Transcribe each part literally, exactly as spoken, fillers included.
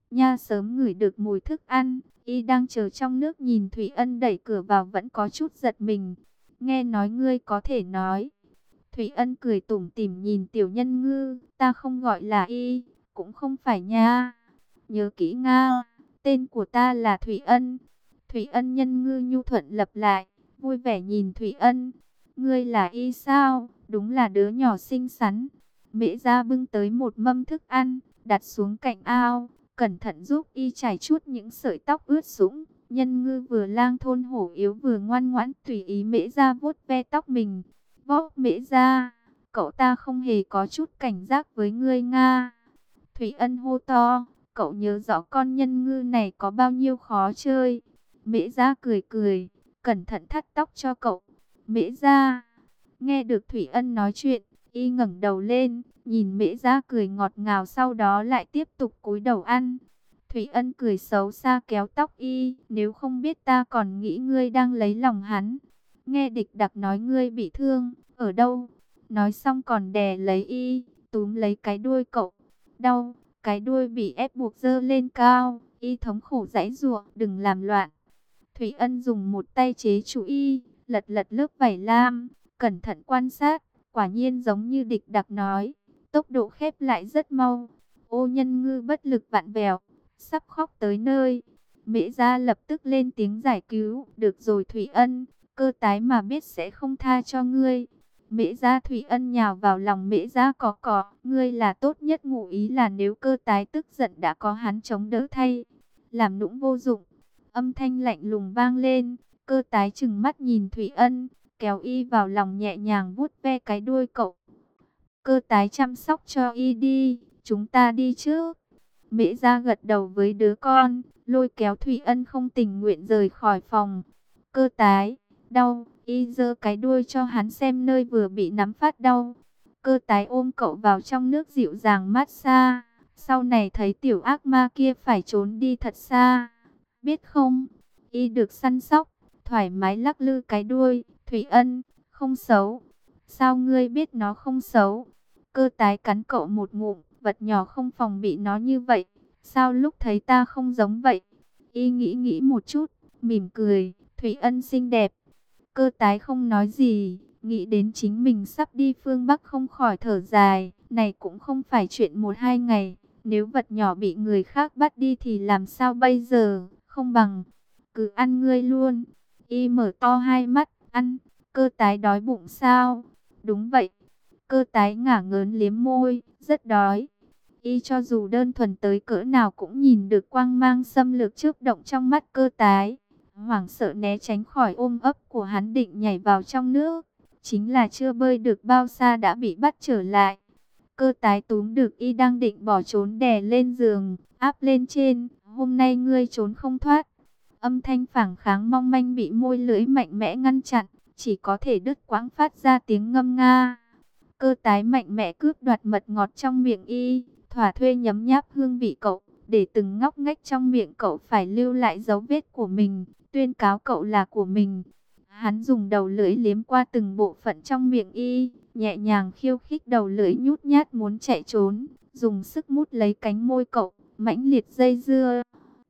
Nha sớm ngửi được mùi thức ăn, y đang chờ trong nước nhìn Thủy Ân đẩy cửa vào vẫn có chút giật mình. Nghe nói ngươi có thể nói. Thủy Ân cười tủm tỉm nhìn Tiểu Nhân Ngư, ta không gọi là y, cũng không phải nha. Nhớ kỹ Nga, tên của ta là Thủy Ân. Thủy Ân Nhân Ngư nhu thuận lặp lại, vui vẻ nhìn Thủy Ân. Ngươi là y sao? Đúng là đứa nhỏ xinh xắn. Mễ Gia bưng tới một mâm thức ăn, đặt xuống cạnh ao, cẩn thận giúp y chải chút những sợi tóc ướt sũng. Nhân Ngư vừa lang thôn hổ yếu vừa ngoan ngoãn tùy ý Mễ Gia vuốt ve tóc mình. Võ Mễ Gia, cậu ta không hề có chút cảnh giác với ngươi Nga. Thủy Ân hô to, cậu nhớ rõ con Nhân Ngư này có bao nhiêu khó chơi. Mễ Gia cười cười, cẩn thận thắt tóc cho cậu. Mễ Gia, nghe được Thủy Ân nói chuyện, y ngẩng đầu lên, nhìn Mễ Gia cười ngọt ngào, sau đó lại tiếp tục cúi đầu ăn. Thủy Ân cười xấu xa kéo tóc y, nếu không biết ta còn nghĩ ngươi đang lấy lòng hắn. Nghe Địch Đặc nói ngươi bị thương, ở đâu? Nói xong còn đè lấy y, túm lấy cái đuôi cậu. Đau, cái đuôi bị ép buộc dơ lên cao, y thống khổ giãy giụa, đừng làm loạn. Thủy Ân dùng một tay chế trụ y, lật lật lớp vải lam, cẩn thận quan sát, quả nhiên giống như Địch Đặc nói, tốc độ khép lại rất mau. Ô Nhân Ngư bất lực vặn vẹo, sắp khóc tới nơi. Mễ Gia lập tức lên tiếng giải cứu, được rồi Thủy Ân, cơ tái mà biết sẽ không tha cho ngươi. Mễ Gia Thủy Ân nhào vào lòng Mễ Gia cọ cọ, ngươi là tốt nhất, ngụ ý là nếu cơ tái tức giận đã có hắn chống đỡ thay. Làm nũng vô dụng. Âm thanh lạnh lùng vang lên, cơ tái trừng mắt nhìn Thủy Ân, kéo y vào lòng nhẹ nhàng vuốt ve cái đuôi cậu. Cơ tái chăm sóc cho y đi, chúng ta đi trước. Mễ Gia gật đầu với đứa con, lôi kéo Thủy Ân không tình nguyện rời khỏi phòng. Cơ tái, đau, y giơ cái đuôi cho hắn xem nơi vừa bị nắm phát đau. Cơ tái ôm cậu vào trong nước dịu dàng mát xa. Sau này thấy tiểu ác ma kia phải trốn đi thật xa. Biết không, y được săn sóc, thoải mái lắc lư cái đuôi. Thủy Ân, không xấu. Sao ngươi biết nó không xấu? Cơ tái cắn cậu một ngụm, vật nhỏ không phòng bị nó như vậy. Sao lúc thấy ta không giống vậy? Y nghĩ nghĩ một chút, mỉm cười. Thủy Ân xinh đẹp. Cơ tái không nói gì, nghĩ đến chính mình sắp đi phương Bắc không khỏi thở dài. Này cũng không phải chuyện một hai ngày. Nếu vật nhỏ bị người khác bắt đi thì làm sao bây giờ? Không bằng, cứ ăn ngươi luôn. Y mở to hai mắt, ăn. Cơ tái đói bụng sao? Đúng vậy. Cơ tái ngả ngớn liếm môi, rất đói. Y cho dù đơn thuần tới cỡ nào cũng nhìn được quang mang xâm lược chớp động trong mắt cơ tái. Hoảng sợ né tránh khỏi ôm ấp của hắn, định nhảy vào trong nước. Chính là chưa bơi được bao xa đã bị bắt trở lại. Cơ tái túm được y đang định bỏ trốn, đè lên giường, áp lên trên. Hôm nay ngươi trốn không thoát. Âm thanh phảng kháng mong manh bị môi lưỡi mạnh mẽ ngăn chặn, chỉ có thể đứt quãng phát ra tiếng ngâm nga. Cơ tái mạnh mẽ cướp đoạt mật ngọt trong miệng y, thỏa thuê nhấm nháp hương vị cậu, để từng ngóc ngách trong miệng cậu phải lưu lại dấu vết của mình, tuyên cáo cậu là của mình. Hắn dùng đầu lưỡi liếm qua từng bộ phận trong miệng y, nhẹ nhàng khiêu khích đầu lưỡi nhút nhát muốn chạy trốn, dùng sức mút lấy cánh môi cậu, mãnh liệt dây dưa.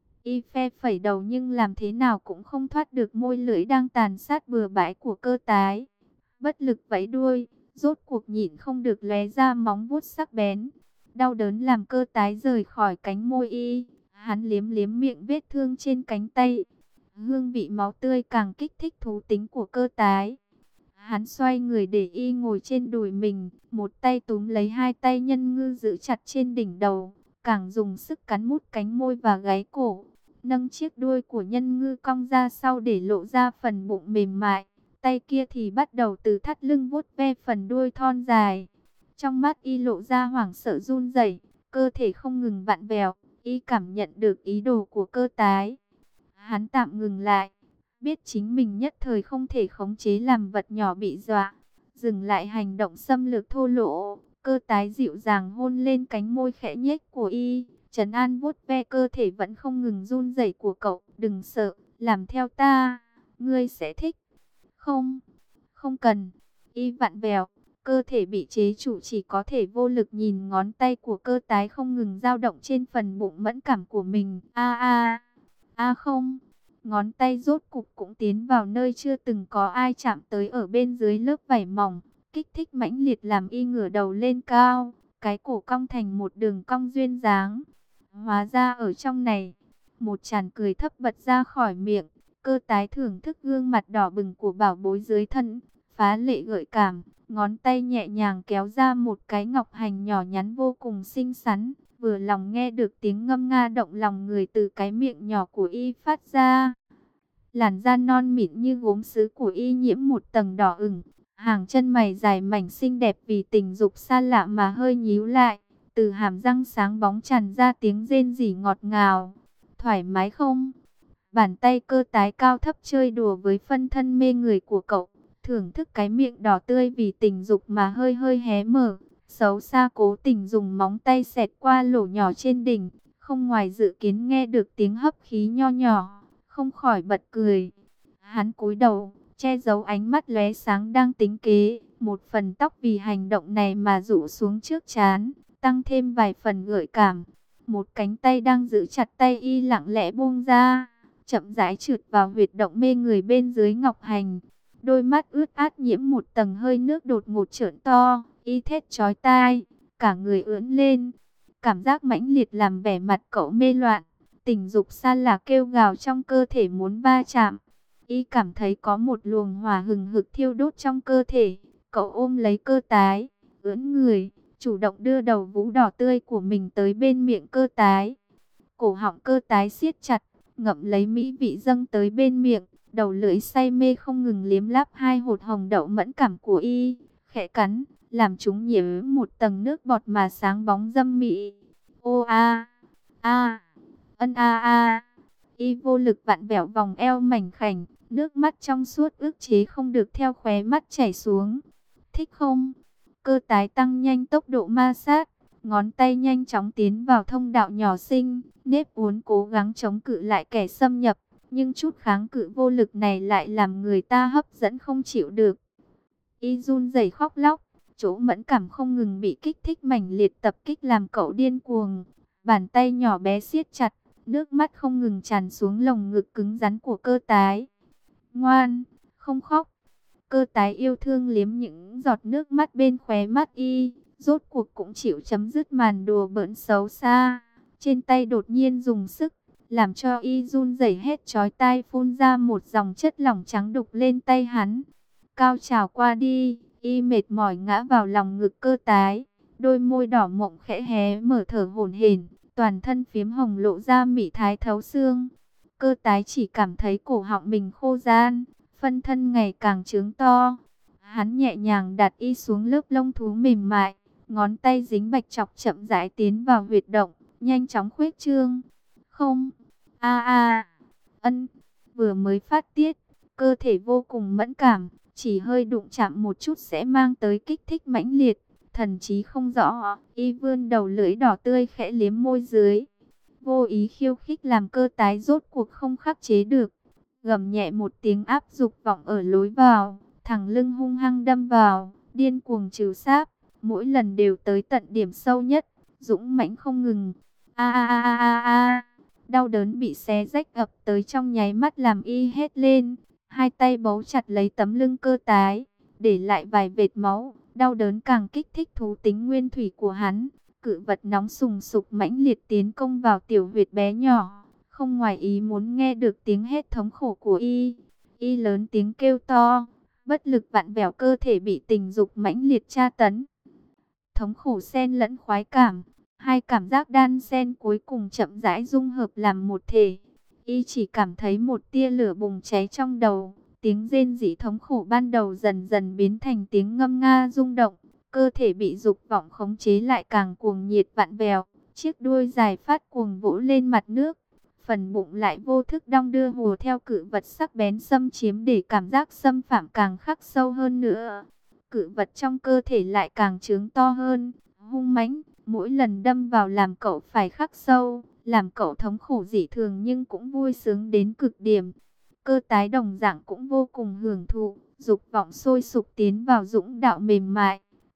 Y phe phẩy đầu nhưng làm thế nào cũng không thoát được môi lưỡi đang tàn sát bừa bãi của cơ tái. Bất lực vẫy đuôi, rốt cuộc nhịn không được lóe ra móng vuốt sắc bén. Đau đớn làm cơ tái rời khỏi cánh môi y. Hắn liếm liếm miệng vết thương trên cánh tay. Hương vị máu tươi càng kích thích thú tính của cơ tái. Hắn xoay người để y ngồi trên đùi mình, một tay túm lấy hai tay Nhân Ngư giữ chặt trên đỉnh đầu, càng dùng sức cắn mút cánh môi và gáy cổ. Nâng chiếc đuôi của Nhân Ngư cong ra sau để lộ ra phần bụng mềm mại. Tay kia thì bắt đầu từ thắt lưng vuốt ve phần đuôi thon dài. Trong mắt y lộ ra hoảng sợ run rẩy, cơ thể không ngừng vặn vẹo. Y cảm nhận được ý đồ của cơ tái. Hắn tạm ngừng lại, biết chính mình nhất thời không thể khống chế làm vật nhỏ bị dọa. Dừng lại hành động xâm lược thô lỗ, cơ tái dịu dàng hôn lên cánh môi khẽ nhếch của y. Trấn an vuốt ve cơ thể vẫn không ngừng run rẩy của cậu. Đừng sợ, làm theo ta, ngươi sẽ thích. Không, không cần. Y vặn vẹo, cơ thể bị chế trụ chỉ có thể vô lực nhìn ngón tay của cơ tái không ngừng dao động trên phần bụng mẫn cảm của mình. A a, a không, ngón tay rốt cục cũng tiến vào nơi chưa từng có ai chạm tới ở bên dưới lớp vảy mỏng, kích thích mãnh liệt làm y ngửa đầu lên cao, cái cổ cong thành một đường cong duyên dáng. Hóa ra ở trong này, một tràng cười thấp bật ra khỏi miệng, cơ tái thưởng thức gương mặt đỏ bừng của bảo bối dưới thân, phá lệ gợi cảm, ngón tay nhẹ nhàng kéo ra một cái ngọc hành nhỏ nhắn vô cùng xinh xắn, vừa lòng nghe được tiếng ngâm nga động lòng người từ cái miệng nhỏ của y phát ra. Làn da non mịn như gốm sứ của y nhiễm một tầng đỏ ửng, hàng chân mày dài mảnh xinh đẹp vì tình dục xa lạ mà hơi nhíu lại, từ hàm răng sáng bóng tràn ra tiếng rên rỉ ngọt ngào. Thoải mái không? Bàn tay cơ tái cao thấp chơi đùa với phân thân mê người của cậu, thưởng thức cái miệng đỏ tươi vì tình dục mà hơi hơi hé mở. Xấu xa cố tình dùng móng tay xẹt qua lỗ nhỏ trên đỉnh, không ngoài dự kiến nghe được tiếng hấp khí nho nhỏ, không khỏi bật cười. Hắn cúi đầu, che giấu ánh mắt lóe sáng đang tính kế, một phần tóc vì hành động này mà rủ xuống trước trán, tăng thêm vài phần gợi cảm. Một cánh tay đang giữ chặt tay y lặng lẽ buông ra, chậm rãi trượt vào huyệt động mê người bên dưới ngọc hành. Đôi mắt ướt át nhiễm một tầng hơi nước đột ngột trợn to, y thét chói tai, cả người ưỡn lên. Cảm giác mãnh liệt làm vẻ mặt cậu mê loạn, tình dục xa lạ kêu gào trong cơ thể muốn va chạm. Y cảm thấy có một luồng hỏa hừng hực thiêu đốt trong cơ thể, cậu ôm lấy cơ tái, ưỡn người, chủ động đưa đầu vú đỏ tươi của mình tới bên miệng cơ tái. Cổ họng cơ tái siết chặt, ngậm lấy mỹ vị dâng tới bên miệng, đầu lưỡi say mê không ngừng liếm láp hai hột hồng đậu mẫn cảm của y, khẽ cắn, làm chúng nhiễm một tầng nước bọt mà sáng bóng dâm mị. Ô a, a, ân a a, y vô lực vặn vẹo vòng eo mảnh khảnh, nước mắt trong suốt ức chế không được theo khóe mắt chảy xuống. Thích không? Cơ tái tăng nhanh tốc độ ma sát, ngón tay nhanh chóng tiến vào thông đạo nhỏ xinh, nếp uốn cố gắng chống cự lại kẻ xâm nhập, nhưng chút kháng cự vô lực này lại làm người ta hấp dẫn không chịu được. Y run rẩy khóc lóc, chỗ mẫn cảm không ngừng bị kích thích mãnh liệt tập kích làm cậu điên cuồng. Bàn tay nhỏ bé siết chặt, nước mắt không ngừng tràn xuống lồng ngực cứng rắn của cơ tái. Ngoan, không khóc. Cơ tái yêu thương liếm những giọt nước mắt bên khóe mắt y, rốt cuộc cũng chịu chấm dứt màn đùa bỡn xấu xa. Trên tay đột nhiên dùng sức, làm cho y run rẩy hết chói tai, phun ra một dòng chất lỏng trắng đục lên tay hắn. Cao trào qua đi, y mệt mỏi ngã vào lòng ngực cơ tái, đôi môi đỏ mọng khẽ hé mở thở hổn hển, toàn thân phiếm hồng lộ ra mị thái thấu xương. Cơ tái chỉ cảm thấy cổ họng mình khô ran, phân thân ngày càng trướng to. Hắn nhẹ nhàng đặt y xuống lớp lông thú mềm mại, ngón tay dính bạch chọc chậm rãi tiến vào huyệt động, nhanh chóng khuếch trương. Không, a a, ân, vừa mới phát tiết, cơ thể vô cùng mẫn cảm, chỉ hơi đụng chạm một chút sẽ mang tới kích thích mãnh liệt, thần trí không rõ. Y vươn đầu lưỡi đỏ tươi khẽ liếm môi dưới, vô ý khiêu khích làm cơ tái rốt cuộc không khắc chế được, gầm nhẹ một tiếng áp dục vọng ở lối vào, thẳng lưng hung hăng đâm vào, điên cuồng trừ sáp, mỗi lần đều tới tận điểm sâu nhất, dũng mãnh không ngừng. A a a a a, đau đớn bị xé rách ập tới trong nháy mắt làm y hét lên, hai tay bấu chặt lấy tấm lưng cơ tái, để lại vài vệt máu, đau đớn càng kích thích thú tính nguyên thủy của hắn. Cự vật nóng sùng sục mãnh liệt tiến công vào tiểu huyệt bé nhỏ, không ngoài ý muốn nghe được tiếng hét thống khổ của y. Y lớn tiếng kêu to, bất lực vặn vẹo cơ thể bị tình dục mãnh liệt tra tấn. Thống khổ xen lẫn khoái cảm, hai cảm giác đan xen cuối cùng chậm rãi dung hợp làm một thể. Y chỉ cảm thấy một tia lửa bùng cháy trong đầu, tiếng rên rỉ thống khổ ban đầu dần dần biến thành tiếng ngâm nga rung động. Cơ thể bị dục vọng khống chế lại càng cuồng nhiệt vặn vẹo, chiếc đuôi dài phát cuồng vỗ lên mặt nước, phần bụng lại vô thức đong đưa hùa theo cự vật sắc bén xâm chiếm, để cảm giác xâm phạm càng khắc sâu hơn nữa. Cự vật trong cơ thể lại càng trướng to hơn, hung mãnh, mỗi lần đâm vào làm cậu phải khắc sâu, làm cậu thống khổ dị thường nhưng cũng vui sướng đến cực điểm. Cơ tái đồng dạng cũng vô cùng hưởng thụ, dục vọng sôi sục tiến vào dũng đạo mềm mại,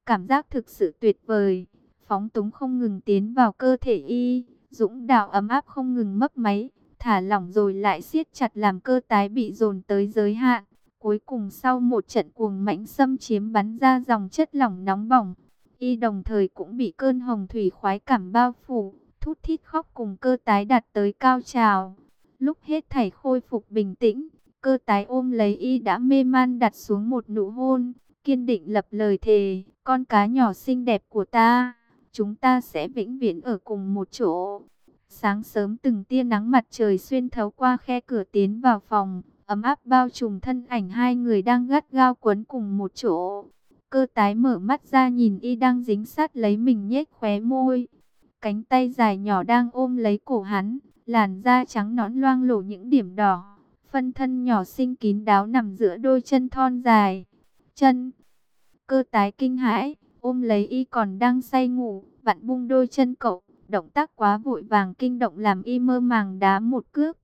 Cảm giác thực sự tuyệt vời, phóng túng không ngừng tiến vào cơ thể y, dũng đạo ấm áp không ngừng mấp máy, thả lỏng rồi lại siết chặt làm cơ tái bị dồn tới giới hạn. Cuối cùng sau một trận cuồng mãnh xâm chiếm bắn ra dòng chất lỏng nóng bỏng, y đồng thời cũng bị cơn hồng thủy khoái cảm bao phủ, thút thít khóc cùng cơ tái đạt tới cao trào. Lúc hết thảy khôi phục bình tĩnh, cơ tái ôm lấy y đã mê man đặt xuống một nụ hôn, kiên định lập lời thề, con cá nhỏ xinh đẹp của ta, chúng ta sẽ vĩnh viễn ở cùng một chỗ. Sáng sớm từng tia nắng mặt trời xuyên thấu qua khe cửa tiến vào phòng, ấm áp bao trùm thân ảnh hai người đang gắt gao quấn cùng một chỗ. Cơ tái mở mắt ra nhìn y đang dính sát lấy mình nhếch khóe môi. Cánh tay dài nhỏ đang ôm lấy cổ hắn, làn da trắng nõn loang lổ những điểm đỏ. Phân thân nhỏ xinh kín đáo nằm giữa đôi chân thon dài. Chân. Cơ tái kinh hãi, ôm lấy y còn đang say ngủ, vặn bung đôi chân cậu. Động tác quá vội vàng kinh động làm y mơ màng đá một cước.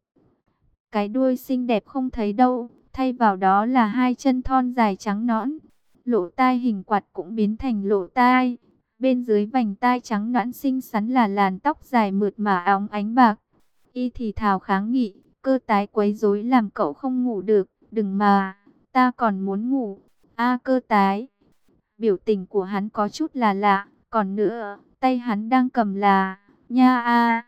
Cái đuôi xinh đẹp không thấy đâu, thay vào đó là hai chân thon dài trắng nõn. Lỗ tai hình quạt cũng biến thành lỗ tai. Bên dưới vành tai trắng nõn xinh xắn là làn tóc dài mượt mà óng ánh bạc. Y thì thào kháng nghị, cơ tái quấy rối làm cậu không ngủ được. Đừng mà, ta còn muốn ngủ. A cơ tái. Biểu tình của hắn có chút là lạ. Còn nữa, tay hắn đang cầm là, nha a,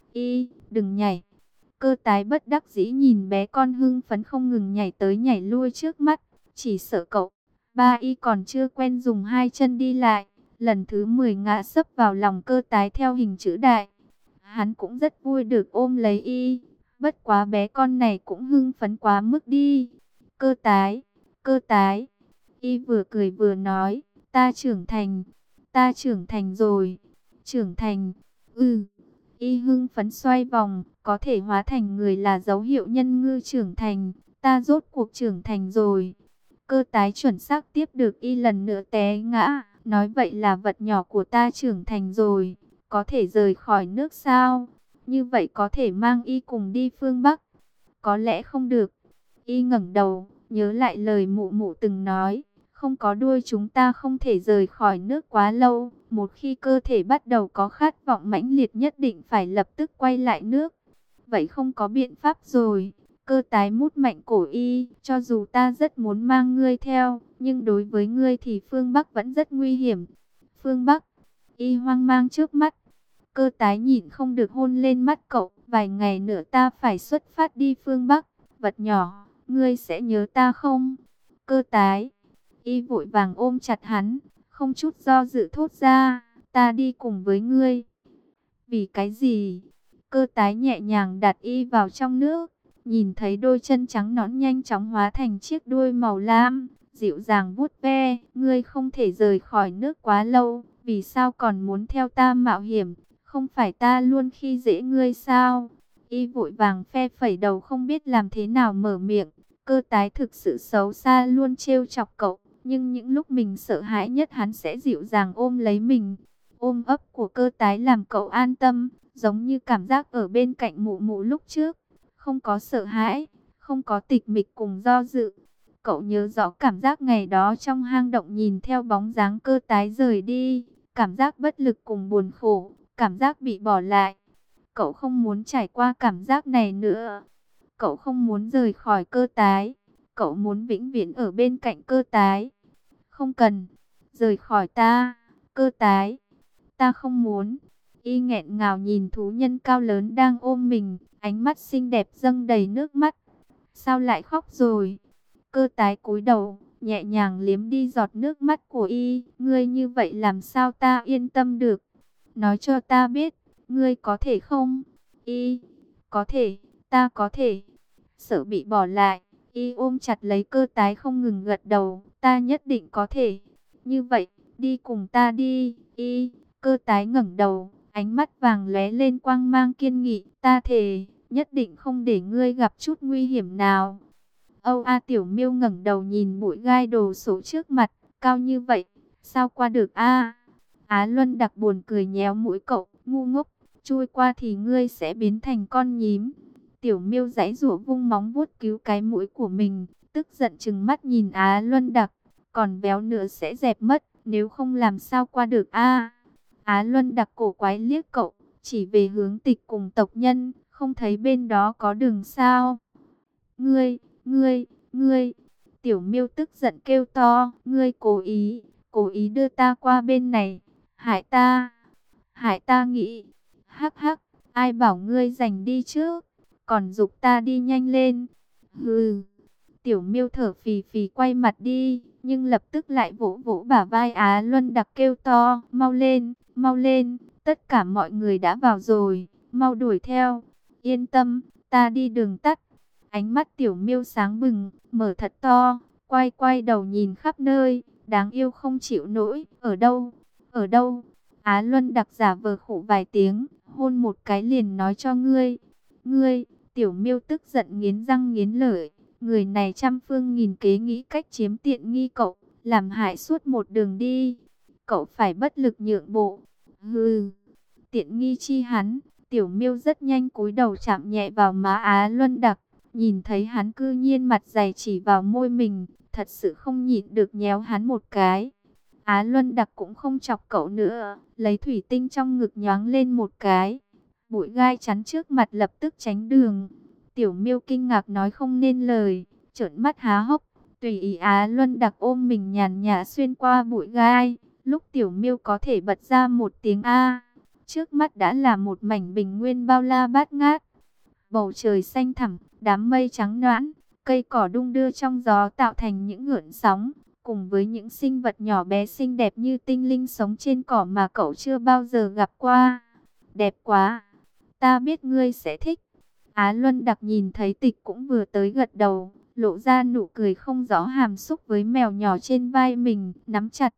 y, đừng nhảy. Cơ tái bất đắc dĩ nhìn bé con hưng phấn không ngừng nhảy tới nhảy lui trước mắt. Chỉ sợ cậu, ba y còn chưa quen dùng hai chân đi lại. Lần thứ mười ngã sấp vào lòng cơ tái theo hình chữ đại. Hắn cũng rất vui được ôm lấy y. Bất quá bé con này cũng hưng phấn quá mức đi. Cơ tái, cơ tái. Y vừa cười vừa nói, ta trưởng thành, ta trưởng thành rồi. Trưởng thành, ừ. Y hưng phấn xoay vòng, có thể hóa thành người là dấu hiệu nhân ngư trưởng thành. Ta rốt cuộc trưởng thành rồi. Cơ tái chuẩn xác tiếp được y lần nữa té ngã. Nói vậy là vật nhỏ của ta trưởng thành rồi. Có thể rời khỏi nước sao? Như vậy có thể mang y cùng đi phương Bắc? Có lẽ không được. Y ngẩng đầu, nhớ lại lời mụ mụ từng nói. Không có đuôi chúng ta không thể rời khỏi nước quá lâu. Một khi cơ thể bắt đầu có khát vọng mãnh liệt nhất định phải lập tức quay lại nước. Vậy không có biện pháp rồi. Cơ tái mút mạnh cổ y. Cho dù ta rất muốn mang ngươi theo, nhưng đối với ngươi thì phương Bắc vẫn rất nguy hiểm. Phương Bắc. Y hoang mang trước mắt. Cơ tái nhịn không được hôn lên mắt cậu. Vài ngày nữa ta phải xuất phát đi phương Bắc. Vật nhỏ, ngươi sẽ nhớ ta không? Cơ tái. Y vội vàng ôm chặt hắn, không chút do dự thốt ra, ta đi cùng với ngươi. Vì cái gì? Cơ tái nhẹ nhàng đặt y vào trong nước, nhìn thấy đôi chân trắng nõn nhanh chóng hóa thành chiếc đuôi màu lam, dịu dàng vuốt ve. Ngươi không thể rời khỏi nước quá lâu, vì sao còn muốn theo ta mạo hiểm? Không phải ta luôn khi dễ ngươi sao? Y vội vàng phe phẩy đầu không biết làm thế nào mở miệng. Cơ tái thực sự xấu xa luôn trêu chọc cậu. Nhưng những lúc mình sợ hãi nhất hắn sẽ dịu dàng ôm lấy mình. Ôm ấp của cơ tái làm cậu an tâm, giống như cảm giác ở bên cạnh mụ mụ lúc trước. Không có sợ hãi, không có tịch mịch cùng do dự. Cậu nhớ rõ cảm giác ngày đó trong hang động nhìn theo bóng dáng cơ tái rời đi. Cảm giác bất lực cùng buồn khổ, cảm giác bị bỏ lại. Cậu không muốn trải qua cảm giác này nữa. Cậu không muốn rời khỏi cơ tái. Cậu muốn vĩnh viễn ở bên cạnh cơ tái. Không cần, rời khỏi ta, cơ tái, ta không muốn. Y nghẹn ngào nhìn thú nhân cao lớn đang ôm mình, ánh mắt xinh đẹp dâng đầy nước mắt. Sao lại khóc rồi? Cơ tái cúi đầu, nhẹ nhàng liếm đi giọt nước mắt của y. Ngươi như vậy làm sao ta yên tâm được? Nói cho ta biết, ngươi có thể không? Y, có thể, ta có thể. Sợ bị bỏ lại, y ôm chặt lấy cơ tái không ngừng gật đầu. Ta nhất định có thể. Như vậy, đi cùng ta đi. Y, cơ tái ngẩng đầu, ánh mắt vàng lóe lên quang mang kiên nghị. Ta thề, nhất định không để ngươi gặp chút nguy hiểm nào. Âu A Tiểu Miêu ngẩng đầu nhìn bụi gai đồ sộ trước mặt. Cao như vậy, sao qua được a? Á Luân Đặc buồn cười nhéo mũi cậu. Ngu ngốc, chui qua thì ngươi sẽ biến thành con nhím. Tiểu Miêu giãy giụa vung móng vuốt cứu cái mũi của mình, tức giận trừng mắt nhìn Á Luân Đặc, còn béo nữa sẽ dẹp mất. nếu không làm sao qua được a. Á Luân Đặc cổ quái liếc cậu, chỉ về hướng Tịch cùng tộc nhân, không thấy bên đó có đường sao. Ngươi, ngươi, ngươi, Tiểu Miêu tức giận kêu to, ngươi cố ý, cố ý đưa ta qua bên này, hại ta, hại ta nghĩ, hắc hắc, ai bảo ngươi giành đi trước, còn giục ta đi nhanh lên, hừ. Tiểu Miêu thở phì phì quay mặt đi, nhưng lập tức lại vỗ vỗ bả vai Á Luân Đặc kêu to, mau lên, mau lên, tất cả mọi người đã vào rồi, mau đuổi theo, yên tâm, ta đi đường tắt. Ánh mắt Tiểu Miêu sáng bừng, mở thật to, quay quay đầu nhìn khắp nơi, đáng yêu không chịu nổi, ở đâu, ở đâu. Á Luân Đặc giả vờ khổ vài tiếng, hôn một cái liền nói cho ngươi, ngươi. Tiểu Miêu tức giận nghiến răng nghiến lợi, người này trăm phương nghìn kế nghĩ cách chiếm tiện nghi cậu, làm hại suốt một đường đi, cậu phải bất lực nhượng bộ. Hừ, tiện nghi chi hắn. Tiểu Miêu rất nhanh cúi đầu chạm nhẹ vào má Á Luân Đặc, nhìn thấy hắn cư nhiên mặt dày chỉ vào môi mình, thật sự không nhịn được nhéo hắn một cái. Á Luân Đặc cũng không chọc cậu nữa, lấy thủy tinh trong ngực nhoáng lên một cái. Bụi gai chắn trước mặt lập tức tránh đường. Tiểu Miêu kinh ngạc nói không nên lời, trợn mắt há hốc, tùy ý Á Luân Đặc ôm mình nhàn nhã xuyên qua bụi gai. Lúc Tiểu Miêu có thể bật ra một tiếng a, trước mắt đã là một mảnh bình nguyên bao la bát ngát. Bầu trời xanh thẳm, đám mây trắng nõn, cây cỏ đung đưa trong gió tạo thành những gợn sóng, cùng với những sinh vật nhỏ bé xinh đẹp như tinh linh sống trên cỏ mà cậu chưa bao giờ gặp qua. Đẹp quá, ta biết ngươi sẽ thích. Á Luân Đặc nhìn thấy Tịch cũng vừa tới gật đầu, lộ ra nụ cười không rõ hàm xúc với mèo nhỏ trên vai mình, nắm chặt.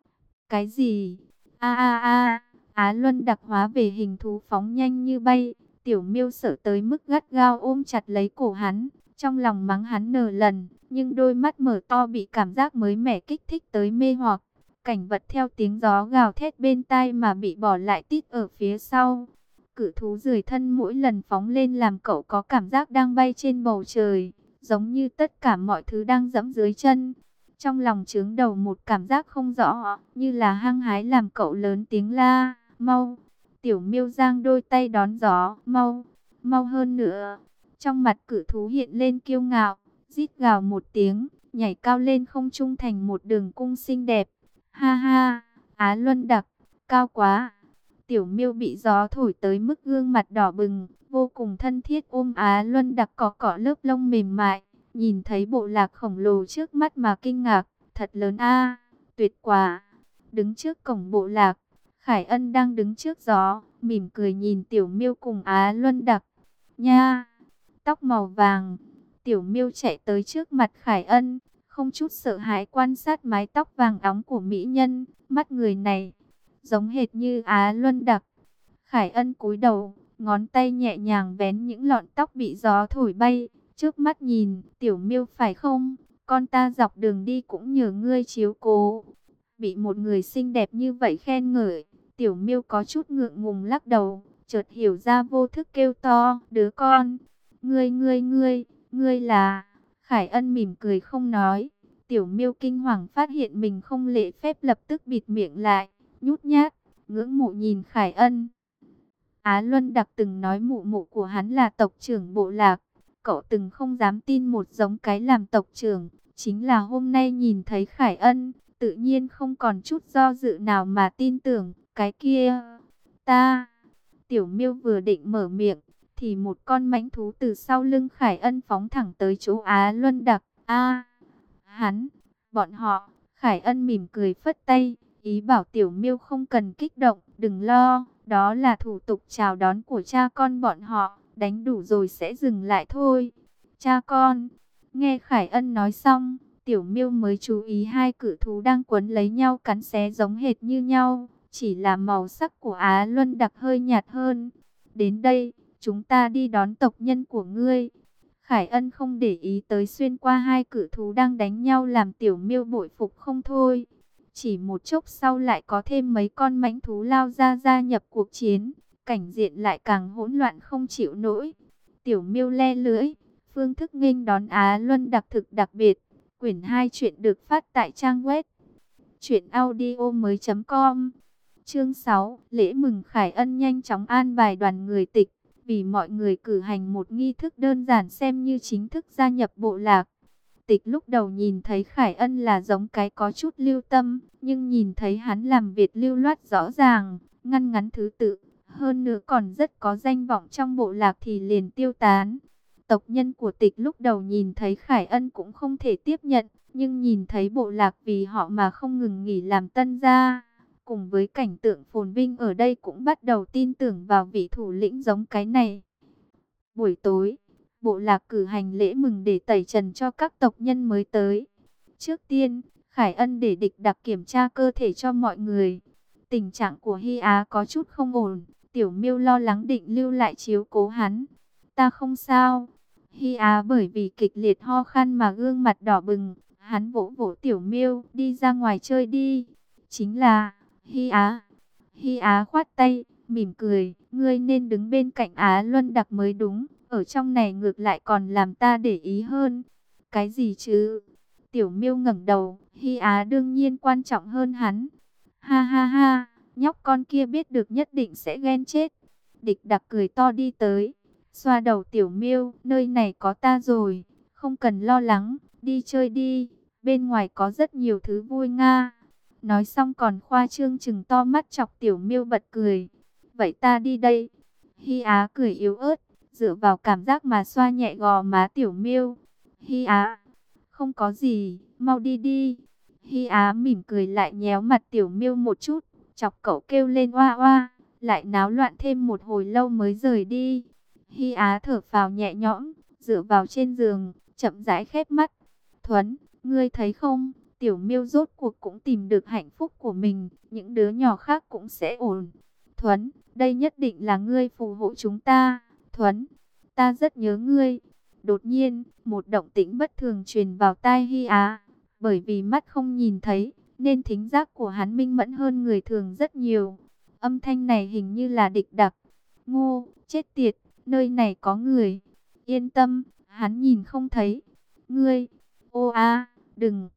Cái gì? A a a, Á Luân Đặc hóa về hình thú phóng nhanh như bay. Tiểu Miêu sợ tới mức gắt gao ôm chặt lấy cổ hắn, trong lòng mắng hắn nờ lần, nhưng đôi mắt mở to bị cảm giác mới mẻ kích thích tới mê hoặc. Cảnh vật theo tiếng gió gào thét bên tai mà bị bỏ lại tít ở phía sau. Cự thú rười thân mỗi lần phóng lên làm cậu có cảm giác đang bay trên bầu trời, giống như tất cả mọi thứ đang dẫm dưới chân. Trong lòng chướng đầu một cảm giác không rõ, như là hăng hái làm cậu lớn tiếng la, mau. Tiểu Miêu giang đôi tay đón gió, mau, mau hơn nữa. Trong mặt cự thú hiện lên kiêu ngạo, rít gào một tiếng, nhảy cao lên không trung thành một đường cung xinh đẹp. Ha ha, Á Luân Đặc, cao quá. Tiểu Miêu bị gió thổi tới mức gương mặt đỏ bừng, vô cùng thân thiết ôm Á Luân Đặc cọ cọ lớp lông mềm mại, nhìn thấy bộ lạc khổng lồ trước mắt mà kinh ngạc, thật lớn a, tuyệt quá. Đứng trước cổng bộ lạc, Khải Ân đang đứng trước gió, mỉm cười nhìn Tiểu Miêu cùng Á Luân Đặc. Nha, tóc màu vàng. Tiểu Miêu chạy tới trước mặt Khải Ân, không chút sợ hãi quan sát mái tóc vàng óng của mỹ nhân, mắt người này giống hệt như Á Luân Đặc. Khải Ân cúi đầu, ngón tay nhẹ nhàng vén những lọn tóc bị gió thổi bay, trước mắt nhìn, Tiểu Miêu phải không? Con ta dọc đường đi cũng nhờ ngươi chiếu cố. Bị một người xinh đẹp như vậy khen ngợi, Tiểu Miêu có chút ngượng ngùng lắc đầu, chợt hiểu ra vô thức kêu to, đứa con, ngươi ngươi ngươi, ngươi là... Khải Ân mỉm cười không nói. Tiểu Miêu kinh hoàng phát hiện mình không lễ phép lập tức bịt miệng lại, nhút nhát, ngưỡng mộ nhìn Khải Ân. Á Luân Đặc từng nói mụ mụ của hắn là tộc trưởng bộ lạc, cậu từng không dám tin một giống cái làm tộc trưởng, chính là hôm nay nhìn thấy Khải Ân, tự nhiên không còn chút do dự nào mà tin tưởng, cái kia, ta. Tiểu Miêu vừa định mở miệng, thì một con mãnh thú từ sau lưng Khải Ân phóng thẳng tới chỗ Á Luân Đặc. A, hắn, bọn họ. Khải Ân mỉm cười phất tay, ý bảo Tiểu Miêu không cần kích động, đừng lo, đó là thủ tục chào đón của cha con bọn họ, đánh đủ rồi sẽ dừng lại thôi. Cha con. Nghe Khải Ân nói xong, Tiểu Miêu mới chú ý hai cự thú đang quấn lấy nhau cắn xé giống hệt như nhau, chỉ là màu sắc của Á Luân Đặc hơi nhạt hơn. Đến đây, chúng ta đi đón tộc nhân của ngươi. Khải Ân không để ý tới xuyên qua hai cự thú đang đánh nhau làm Tiểu Miêu bội phục không thôi. Chỉ một chốc sau lại có thêm mấy con mãnh thú lao ra gia nhập cuộc chiến, cảnh diện lại càng hỗn loạn không chịu nổi. Tiểu Miêu le lưỡi, phương thức nghênh đón Á Luân Đặc thực đặc biệt. Quyển hai chuyện được phát tại trang web Chuyện audio mới com. Chương sáu, lễ mừng Khải Ân nhanh chóng an bài đoàn người Tịch, vì mọi người cử hành một nghi thức đơn giản xem như chính thức gia nhập bộ lạc. Tịch lúc đầu nhìn thấy Khải Ân là giống cái có chút lưu tâm, nhưng nhìn thấy hắn làm việc lưu loát rõ ràng, ngăn ngắn thứ tự, hơn nữa còn rất có danh vọng trong bộ lạc thì liền tiêu tán. Tộc nhân của Tịch lúc đầu nhìn thấy Khải Ân cũng không thể tiếp nhận, nhưng nhìn thấy bộ lạc vì họ mà không ngừng nghỉ làm tân gia, cùng với cảnh tượng phồn vinh ở đây cũng bắt đầu tin tưởng vào vị thủ lĩnh giống cái này. Buổi tối, bộ lạc cử hành lễ mừng để tẩy trần cho các tộc nhân mới tới. Trước tiên, Khải Ân để Địch Đặc kiểm tra cơ thể cho mọi người. Tình trạng của Hy Á có chút không ổn, Tiểu Miêu lo lắng định lưu lại chiếu cố hắn. Ta không sao. Hy Á bởi vì kịch liệt ho khan mà gương mặt đỏ bừng, hắn vỗ vỗ Tiểu Miêu, đi ra ngoài chơi đi. Chính là, Hy Á. Hy Á khoát tay, mỉm cười, ngươi nên đứng bên cạnh Á Luân Đặc mới đúng, ở trong này ngược lại còn làm ta để ý hơn. Cái gì chứ? Tiểu Miêu ngẩng đầu, Hy Á đương nhiên quan trọng hơn hắn. Ha ha ha, nhóc con kia biết được nhất định sẽ ghen chết. Địch Đặc cười to đi tới, xoa đầu Tiểu Miêu, nơi này có ta rồi, không cần lo lắng, đi chơi đi, bên ngoài có rất nhiều thứ vui nga. Nói xong còn khoa trương chừng to mắt chọc Tiểu Miêu bật cười. Vậy ta đi đây. Hy Á cười yếu ớt, dựa vào cảm giác mà xoa nhẹ gò má Tiểu Miêu. Hy Á, không có gì, mau đi đi. Hy Á mỉm cười lại nhéo mặt Tiểu Miêu một chút, chọc cậu kêu lên oa oa, lại náo loạn thêm một hồi lâu mới rời đi. Hy Á thở phào nhẹ nhõm, dựa vào trên giường, chậm rãi khép mắt. Thuấn, ngươi thấy không? Tiểu Miêu rốt cuộc cũng tìm được hạnh phúc của mình, những đứa nhỏ khác cũng sẽ ổn. Thuấn, đây nhất định là ngươi phù hộ chúng ta. Thuấn, ta rất nhớ ngươi. Đột nhiên, một động tĩnh bất thường truyền vào tai Hy Á. Bởi vì mắt không nhìn thấy, nên thính giác của hắn minh mẫn hơn người thường rất nhiều. Âm thanh này hình như là Địch Đặc. Ngô, chết tiệt, nơi này có người. Yên tâm, hắn nhìn không thấy. Ngươi, ô a, đừng.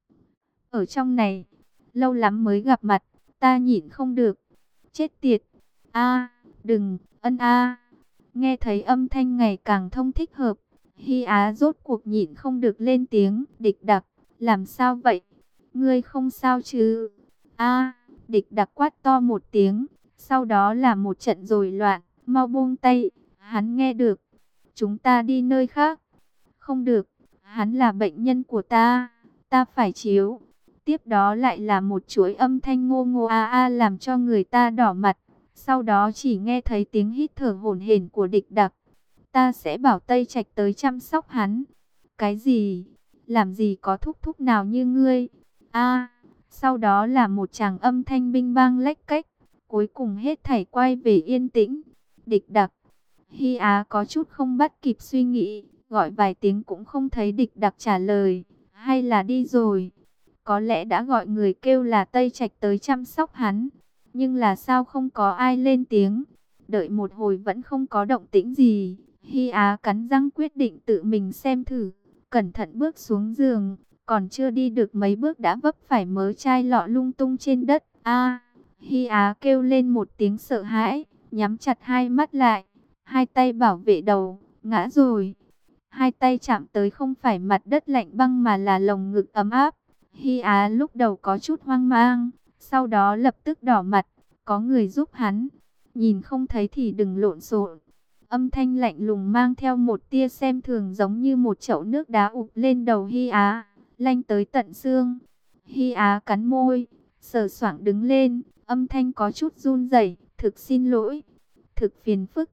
Ở trong này, lâu lắm mới gặp mặt, ta nhịn không được. Chết tiệt. A, đừng, ân a. Nghe thấy âm thanh ngày càng thông thích hợp, Hy Á rốt cuộc nhịn không được lên tiếng. Địch Đặc, làm sao vậy? Ngươi không sao chứ? A, Địch Đặc quát to một tiếng, sau đó là một trận rối loạn, mau buông tay, hắn nghe được. Chúng ta đi nơi khác. Không được, hắn là bệnh nhân của ta, ta phải chiếu. Tiếp đó lại là một chuỗi âm thanh ngô ngô a a làm cho người ta đỏ mặt. Sau đó chỉ nghe thấy tiếng hít thở hổn hển của Địch Đặc. Ta sẽ bảo Tây Trạch tới chăm sóc hắn. Cái gì? Làm gì có thúc thúc nào như ngươi? A, sau đó là một tràng âm thanh binh bang lách cách. Cuối cùng hết thảy quay về yên tĩnh. Địch Đặc. Hy Á có chút không bắt kịp suy nghĩ, gọi vài tiếng cũng không thấy Địch Đặc trả lời. Hay là đi rồi? Có lẽ đã gọi người kêu là Tây Trạch tới chăm sóc hắn. Nhưng là sao không có ai lên tiếng? Đợi một hồi vẫn không có động tĩnh gì. Hy Á cắn răng quyết định tự mình xem thử. Cẩn thận bước xuống giường. Còn chưa đi được mấy bước đã vấp phải mớ chai lọ lung tung trên đất. A, Hy Á kêu lên một tiếng sợ hãi, nhắm chặt hai mắt lại. Hai tay bảo vệ đầu, ngã rồi. Hai tay chạm tới không phải mặt đất lạnh băng mà là lồng ngực ấm áp. Hy Á lúc đầu có chút hoang mang, sau đó lập tức đỏ mặt. Có người giúp hắn, nhìn không thấy thì đừng lộn xộn. Âm thanh lạnh lùng mang theo một tia xem thường giống như một chậu nước đá ụp lên đầu Hy Á, lanh tới tận xương. Hy Á cắn môi, sờ soạng đứng lên, âm thanh có chút run rẩy, thực xin lỗi, thực phiền phức.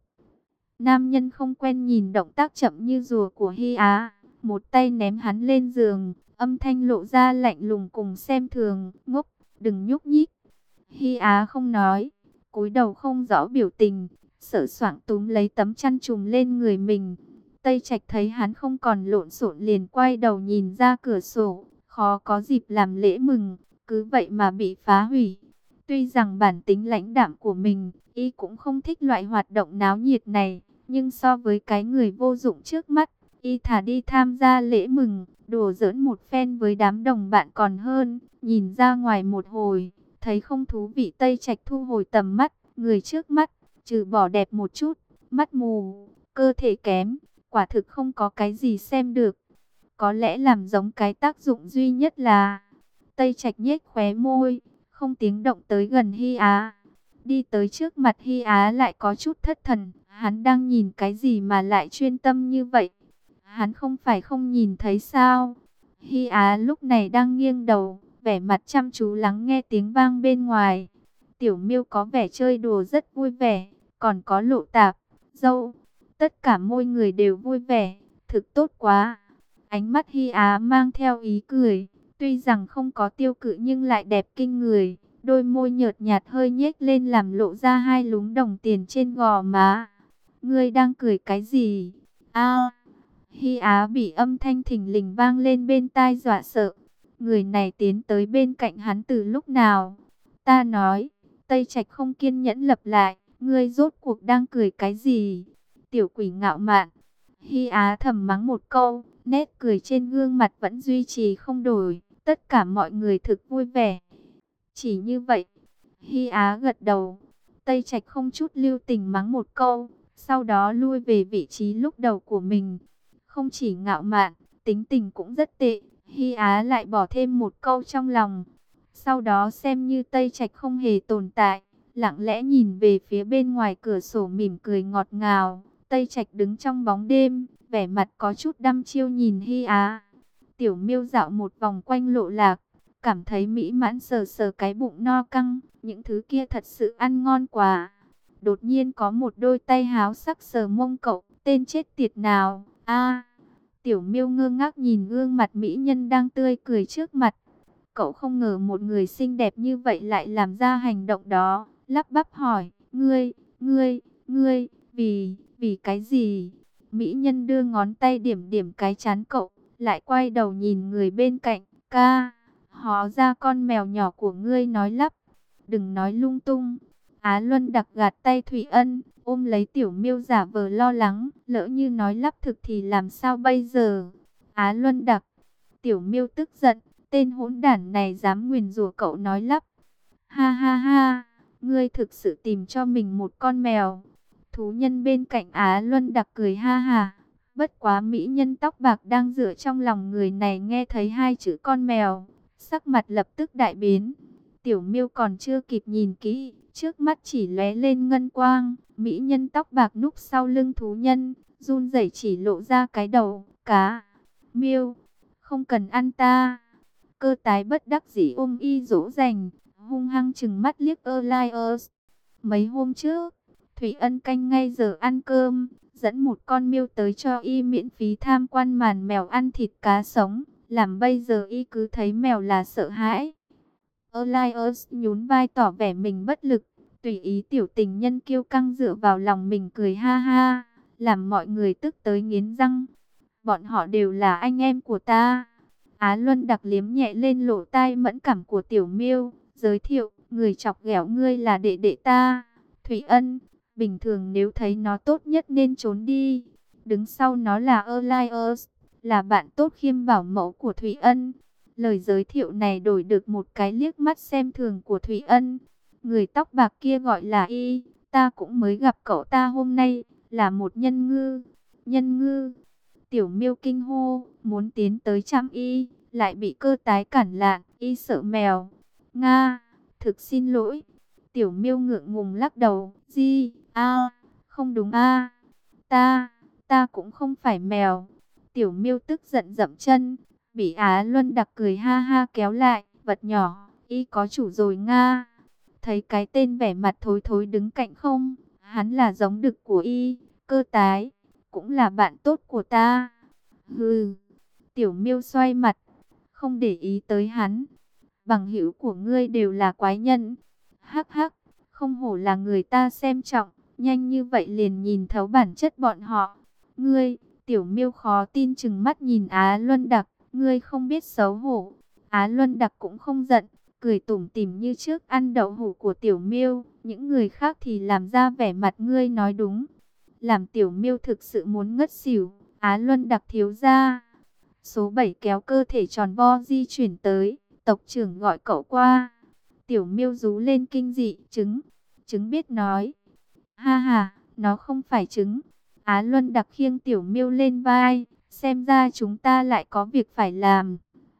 Nam nhân không quen nhìn động tác chậm như rùa của Hy Á, một tay ném hắn lên giường, âm thanh lộ ra lạnh lùng cùng xem thường, ngốc, đừng nhúc nhích. Hy Á không nói, cúi đầu không rõ biểu tình, sợ soạng túm lấy tấm chăn trùm lên người mình. Tây Trạch thấy hắn không còn lộn xộn liền quay đầu nhìn ra cửa sổ, khó có dịp làm lễ mừng, cứ vậy mà bị phá hủy. Tuy rằng bản tính lãnh đạm của mình, y cũng không thích loại hoạt động náo nhiệt này, nhưng so với cái người vô dụng trước mắt, Y thả đi tham gia lễ mừng, đùa giỡn một phen với đám đồng bạn còn hơn. Nhìn ra ngoài một hồi, thấy không thú vị, Tây Trạch thu hồi tầm mắt. Người trước mắt, trừ bỏ đẹp một chút, mắt mù, cơ thể kém, quả thực không có cái gì xem được. Có lẽ làm giống cái tác dụng duy nhất là Tây Trạch nhếch khóe môi, không tiếng động tới gần Hy Á. Đi tới trước mặt Hy Á lại có chút thất thần. Hắn đang nhìn cái gì mà lại chuyên tâm như vậy? Hắn không phải không nhìn thấy sao? Hy Á lúc này đang nghiêng đầu, vẻ mặt chăm chú lắng nghe tiếng vang bên ngoài. Tiểu Miêu có vẻ chơi đùa rất vui vẻ, còn có Lộ Tạp, Dâu, tất cả mọi người đều vui vẻ, thực tốt quá. Ánh mắt Hy Á mang theo ý cười, tuy rằng không có tiêu cự nhưng lại đẹp kinh người. Đôi môi nhợt nhạt hơi nhếch lên làm lộ ra hai lúm đồng tiền trên gò má. Ngươi đang cười cái gì? A! Hy Á bị âm thanh thình lình vang lên bên tai dọa sợ. Người này tiến tới bên cạnh hắn từ lúc nào? Ta nói, Tây Trạch không kiên nhẫn lặp lại, ngươi rốt cuộc đang cười cái gì? Tiểu quỷ ngạo mạn. Hy Á thầm mắng một câu, nét cười trên gương mặt vẫn duy trì không đổi. Tất cả mọi người thực vui vẻ. Chỉ như vậy, Hy Á gật đầu. Tây Trạch không chút lưu tình mắng một câu, sau đó lui về vị trí lúc đầu của mình. Không chỉ ngạo mạn, tính tình cũng rất tệ. Hy Á lại bỏ thêm một câu trong lòng. Sau đó xem như Tây Trạch không hề tồn tại, lặng lẽ nhìn về phía bên ngoài cửa sổ mỉm cười ngọt ngào. Tây Trạch đứng trong bóng đêm, vẻ mặt có chút đăm chiêu nhìn Hy Á. Tiểu Miêu dạo một vòng quanh Lộ Lạc, cảm thấy mỹ mãn sờ sờ cái bụng no căng, những thứ kia thật sự ăn ngon quá. Đột nhiên có một đôi tay háo sắc sờ mông cậu, tên chết tiệt nào, a Tiểu Miêu ngơ ngác nhìn gương mặt mỹ nhân đang tươi cười trước mặt. Cậu không ngờ một người xinh đẹp như vậy lại làm ra hành động đó, lắp bắp hỏi, ngươi, ngươi, ngươi, vì, vì cái gì? Mỹ nhân đưa ngón tay điểm điểm cái trán cậu, lại quay đầu nhìn người bên cạnh, ca. Hóa ra con mèo nhỏ của ngươi nói lắp. Đừng nói lung tung. Á Luân đặc gạt tay Thủy Ân, ôm lấy Tiểu Miêu giả vờ lo lắng. Lỡ như nói lắp thực thì làm sao bây giờ? Á Luân đặc. Tiểu Miêu tức giận. Tên hỗn đản này dám nguyền rủa cậu nói lắp. Ha ha ha. Ngươi thực sự tìm cho mình một con mèo. Thú nhân bên cạnh Á Luân đặc cười ha ha. Bất quá mỹ nhân tóc bạc đang dựa trong lòng người này nghe thấy hai chữ con mèo, sắc mặt lập tức đại biến. Tiểu Miêu còn chưa kịp nhìn kỹ, trước mắt chỉ lóe lên ngân quang. Mỹ nhân tóc bạc núp sau lưng thú nhân, run rẩy chỉ lộ ra cái đầu. Cá, Miêu, không cần ăn ta. Cơ tái bất đắc dĩ ôm y dỗ dành, hung hăng chừng mắt liếc Elias. Mấy hôm trước, Thủy Ân canh ngay giờ ăn cơm, dẫn một con miêu tới cho y miễn phí tham quan màn mèo ăn thịt cá sống. Làm bây giờ y cứ thấy mèo là sợ hãi. Elias nhún vai tỏ vẻ mình bất lực. Tùy ý tiểu tình nhân kiêu căng dựa vào lòng mình cười ha ha, làm mọi người tức tới nghiến răng. Bọn họ đều là anh em của ta. Á Luân đặc liếm nhẹ lên lỗ tai mẫn cảm của tiểu miêu, giới thiệu, người chọc ghẹo ngươi là đệ đệ ta, Thủy Ân. Bình thường nếu thấy nó tốt nhất nên trốn đi. Đứng sau nó là Elias, là bạn tốt khiêm bảo mẫu của Thủy Ân. Lời giới thiệu này đổi được một cái liếc mắt xem thường của Thủy Ân. Người tóc bạc kia gọi là y, ta cũng mới gặp cậu ta hôm nay, là một nhân ngư. Nhân ngư. Tiểu Miêu kinh hô, muốn tiến tới chăm y, lại bị cơ tái cản lại, y sợ mèo. Nga, thực xin lỗi. Tiểu Miêu ngượng ngùng lắc đầu, di, a, không đúng a, ta, ta cũng không phải mèo. Tiểu Miêu tức giận dậm chân, bị Á Luân đặc cười ha ha kéo lại, vật nhỏ, y có chủ rồi Nga. Thấy cái tên vẻ mặt thối thối đứng cạnh không, hắn là giống đực của y, cơ tái, cũng là bạn tốt của ta. Hừ, Tiểu Miêu xoay mặt, không để ý tới hắn. Bằng hữu của ngươi đều là quái nhân. Hắc hắc, không hổ là người ta xem trọng, nhanh như vậy liền nhìn thấu bản chất bọn họ. Ngươi, Tiểu Miêu khó tin chừng mắt nhìn Á Luân đặc, ngươi không biết xấu hổ. Á Luân đặc cũng không giận, cười tủm tỉm như trước ăn đậu hũ của Tiểu Miêu. Những người khác thì làm ra vẻ mặt ngươi nói đúng, làm Tiểu Miêu thực sự muốn ngất xỉu. Á Luân Đặc thiếu gia. Số bảy kéo cơ thể tròn vo di chuyển tới, tộc trưởng gọi cậu qua. Tiểu Miêu rú lên kinh dị, trứng, trứng biết nói. Ha ha, nó không phải trứng. Á Luân Đặc khiêng Tiểu Miêu lên vai, xem ra chúng ta lại có việc phải làm.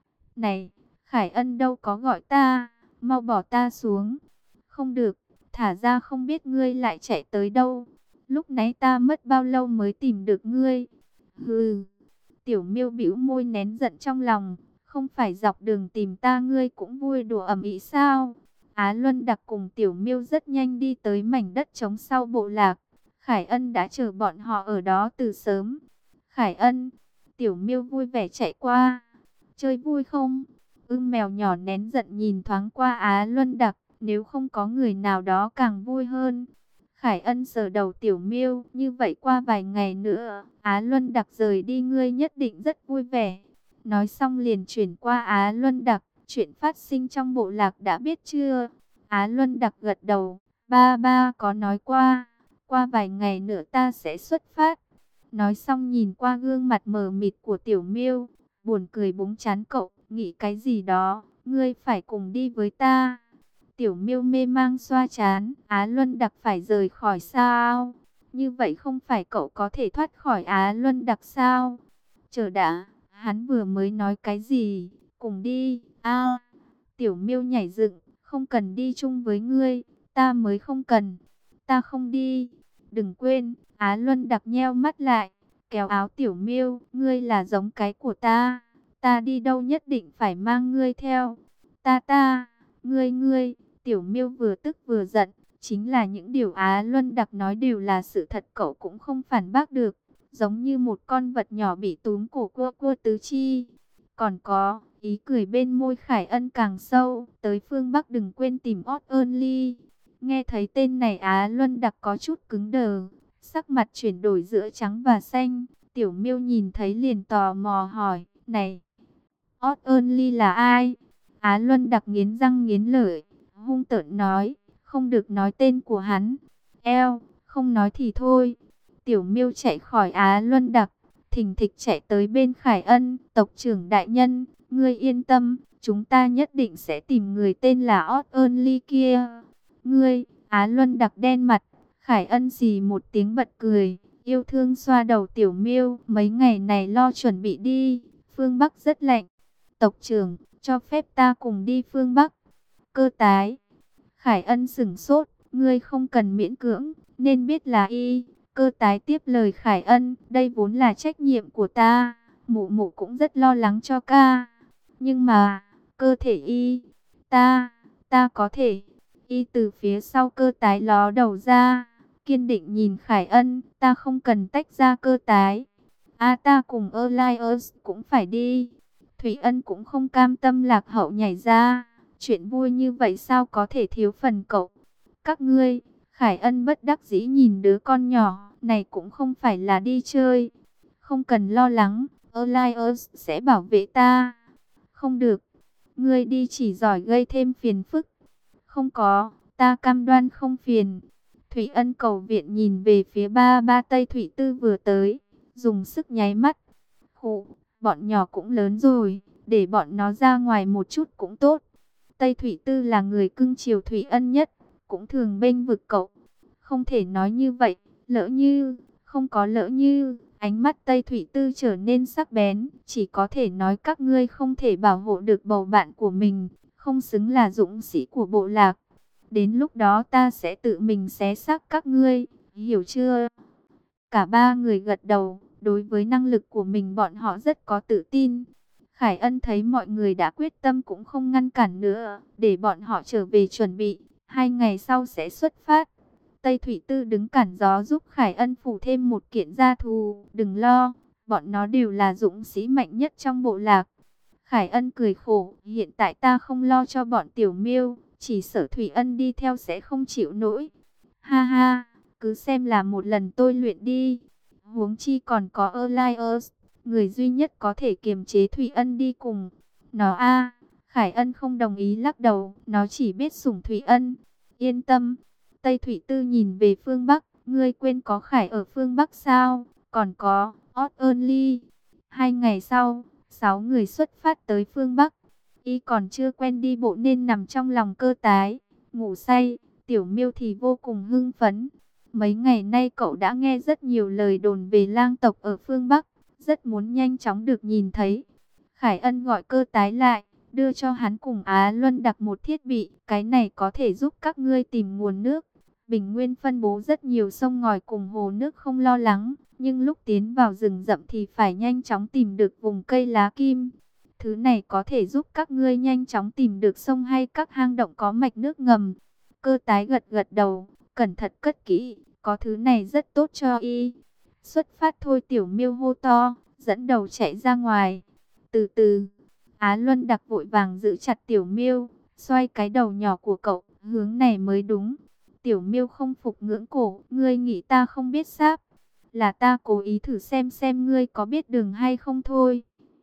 Này, Khải Ân đâu có gọi ta, mau bỏ ta xuống. Không được, thả ra không biết ngươi lại chạy tới đâu. Lúc nãy ta mất bao lâu mới tìm được ngươi. Hừ. Tiểu Miêu bĩu môi nén giận trong lòng, không phải dọc đường tìm ta ngươi cũng vui đùa ầm ĩ sao? Á Luân Đặc cùng Tiểu Miêu rất nhanh đi tới mảnh đất trống sau bộ lạc. Khải Ân đã chờ bọn họ ở đó từ sớm. Khải Ân, Tiểu Miêu vui vẻ chạy qua. Chơi vui không? Ưng mèo nhỏ nén giận nhìn thoáng qua Á Luân Đặc, nếu không có người nào đó càng vui hơn. Khải Ân sờ đầu Tiểu Miêu, như vậy qua vài ngày nữa, Á Luân Đặc rời đi ngươi nhất định rất vui vẻ. Nói xong liền chuyển qua Á Luân Đặc, chuyện phát sinh trong bộ lạc đã biết chưa? Á Luân Đặc gật đầu, ba ba có nói qua, qua vài ngày nữa ta sẽ xuất phát. Nói xong nhìn qua gương mặt mờ mịt của Tiểu Miêu, buồn cười búng trán cậu, nghĩ cái gì đó, ngươi phải cùng đi với ta. Tiểu Miêu mê mang xoa chán, Á Luân Đặc phải rời khỏi sao? Như vậy không phải cậu có thể thoát khỏi Á Luân Đặc sao? Chờ đã, hắn vừa mới nói cái gì? Cùng đi, a Tiểu Miêu nhảy dựng, không cần đi chung với ngươi, ta mới không cần, ta không đi. Đừng quên, Á Luân Đặc nheo mắt lại, kéo áo Tiểu Miêu, ngươi là giống cái của ta, ta đi đâu nhất định phải mang ngươi theo. Ta ta, ngươi ngươi. Tiểu Miêu vừa tức vừa giận, chính là những điều Á Luân Đặc nói đều là sự thật, cậu cũng không phản bác được, giống như một con vật nhỏ bị túm cổ cua cua tứ chi. Còn có, ý cười bên môi Khải Ân càng sâu, tới phương Bắc đừng quên tìm Odd Only. Nghe thấy tên này Á Luân Đặc có chút cứng đờ, sắc mặt chuyển đổi giữa trắng và xanh. Tiểu Miêu nhìn thấy liền tò mò hỏi, này, Odd Only là ai? Á Luân Đặc nghiến răng nghiến lợi, hung tợn nói, không được nói tên của hắn. Eo, không nói thì thôi. Tiểu Miêu chạy khỏi Á Luân Đặc, thình thịch chạy tới bên Khải Ân, tộc trưởng đại nhân, ngươi yên tâm, chúng ta nhất định sẽ tìm người tên là Odd Only kia. Ngươi, Á Luân Đặc đen mặt, Khải Ân xì một tiếng bật cười, yêu thương xoa đầu Tiểu Miêu, mấy ngày này lo chuẩn bị đi, phương Bắc rất lạnh. Tộc trưởng, cho phép ta cùng đi phương Bắc. Cơ tái. Khải Ân sửng sốt, ngươi không cần miễn cưỡng, nên biết là y. Cơ tái tiếp lời Khải Ân, đây vốn là trách nhiệm của ta, mụ mụ cũng rất lo lắng cho ca. Nhưng mà, cơ thể y, ta, ta có thể. Y từ phía sau cơ tái ló đầu ra, kiên định nhìn Khải Ân, ta không cần tách ra cơ tái. A ta cùng Elias cũng phải đi. Thủy Ân cũng không cam tâm lạc hậu nhảy ra. Chuyện vui như vậy sao có thể thiếu phần cậu? Các ngươi, Khải Ân bất đắc dĩ nhìn đứa con nhỏ, này cũng không phải là đi chơi. Không cần lo lắng, Elias sẽ bảo vệ ta. Không được, ngươi đi chỉ giỏi gây thêm phiền phức. Không có, ta cam đoan không phiền. Thủy Ân cầu viện nhìn về phía ba ba Tây Thủy Tư vừa tới, dùng sức nháy mắt. Khụ, bọn nhỏ cũng lớn rồi, để bọn nó ra ngoài một chút cũng tốt. Tây Thủy Tư là người cưng chiều Thủy Ân nhất, cũng thường bênh vực cậu. Không thể nói như vậy, lỡ như, không có lỡ như, ánh mắt Tây Thủy Tư trở nên sắc bén, chỉ có thể nói các ngươi không thể bảo hộ được bầu bạn của mình, không xứng là dũng sĩ của bộ lạc. Đến lúc đó ta sẽ tự mình xé xác các ngươi, hiểu chưa? Cả ba người gật đầu, đối với năng lực của mình bọn họ rất có tự tin. Khải Ân thấy mọi người đã quyết tâm cũng không ngăn cản nữa, để bọn họ trở về chuẩn bị, hai ngày sau sẽ xuất phát. Tây Thủy Tư đứng cản gió giúp Khải Ân phủ thêm một kiện gia thù, đừng lo, bọn nó đều là dũng sĩ mạnh nhất trong bộ lạc. Khải Ân cười khổ, hiện tại ta không lo cho bọn Tiểu Miêu, chỉ sợ Thủy Ân đi theo sẽ không chịu nổi. Ha ha, cứ xem là một lần tôi luyện đi, huống chi còn có Elias, người duy nhất có thể kiềm chế Thủy Ân đi cùng. Nó a, Khải Ân không đồng ý lắc đầu, nó chỉ biết sủng Thủy Ân. Yên tâm. Tây Thủy Tư nhìn về phương Bắc, ngươi quên có Khải ở phương Bắc sao? Còn có, Orly. Hai ngày sau, sáu người xuất phát tới phương Bắc. Y còn chưa quen đi bộ nên nằm trong lòng Cơ Tái, ngủ say. Tiểu Miêu thì vô cùng hưng phấn. Mấy ngày nay cậu đã nghe rất nhiều lời đồn về lang tộc ở phương Bắc, rất muốn nhanh chóng được nhìn thấy. Khải Ân gọi Cơ Tái lại, đưa cho hắn cùng Á Luân Đặc một thiết bị. Cái này có thể giúp các ngươi tìm nguồn nước. Bình Nguyên phân bố rất nhiều sông ngòi cùng hồ nước, không lo lắng. Nhưng lúc tiến vào rừng rậm thì phải nhanh chóng tìm được vùng cây lá kim. Thứ này có thể giúp các ngươi nhanh chóng tìm được sông hay các hang động có mạch nước ngầm. Cơ Tái gật gật đầu, cẩn thận cất kỹ. Có thứ này rất tốt cho y. Xuất phát thôi, Tiểu Miêu hô to, dẫn đầu chạy ra ngoài. Từ từ, Á Luân Đặc vội vàng giữ chặt Tiểu Miêu, xoay cái đầu nhỏ của cậu, hướng này mới đúng. Tiểu Miêu không phục ngưỡng cổ, ngươi nghĩ ta không biết sáp? Là ta cố ý thử xem xem ngươi có biết đường hay không thôi.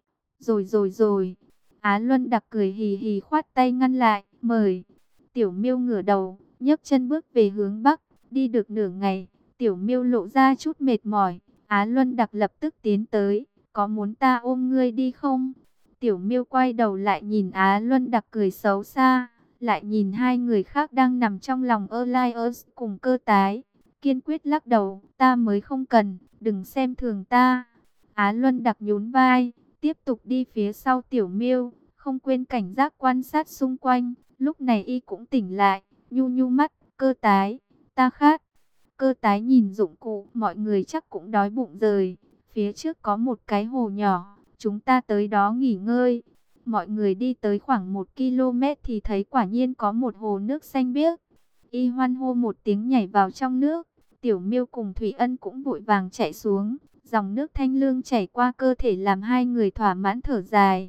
Rồi rồi rồi, Á Luân Đặc cười hì hì khoát tay ngăn lại, mời. Tiểu Miêu ngửa đầu, nhấc chân bước về hướng Bắc, đi được nửa ngày, Tiểu Miêu lộ ra chút mệt mỏi. Á Luân Đặc lập tức tiến tới, có muốn ta ôm ngươi đi không? Tiểu Miêu quay đầu lại nhìn Á Luân Đặc cười xấu xa, lại nhìn hai người khác đang nằm trong lòng Elias cùng Cơ Tái, kiên quyết lắc đầu, ta mới không cần, đừng xem thường ta. Á Luân Đặc nhún vai, tiếp tục đi phía sau Tiểu Miêu, không quên cảnh giác quan sát xung quanh. Lúc này y cũng tỉnh lại, nhu nhu mắt, Cơ Tái, ta khát. Cơ Tái nhìn dụng cụ, mọi người chắc cũng đói bụng rồi. Phía trước có một cái hồ nhỏ, chúng ta tới đó nghỉ ngơi. Mọi người đi tới khoảng một ki lô mét thì thấy quả nhiên có một hồ nước xanh biếc. Y hoan hô một tiếng nhảy vào trong nước. Tiểu Miêu cùng Thủy Ân cũng vội vàng chạy xuống. Dòng nước thanh lương chảy qua cơ thể làm hai người thỏa mãn thở dài.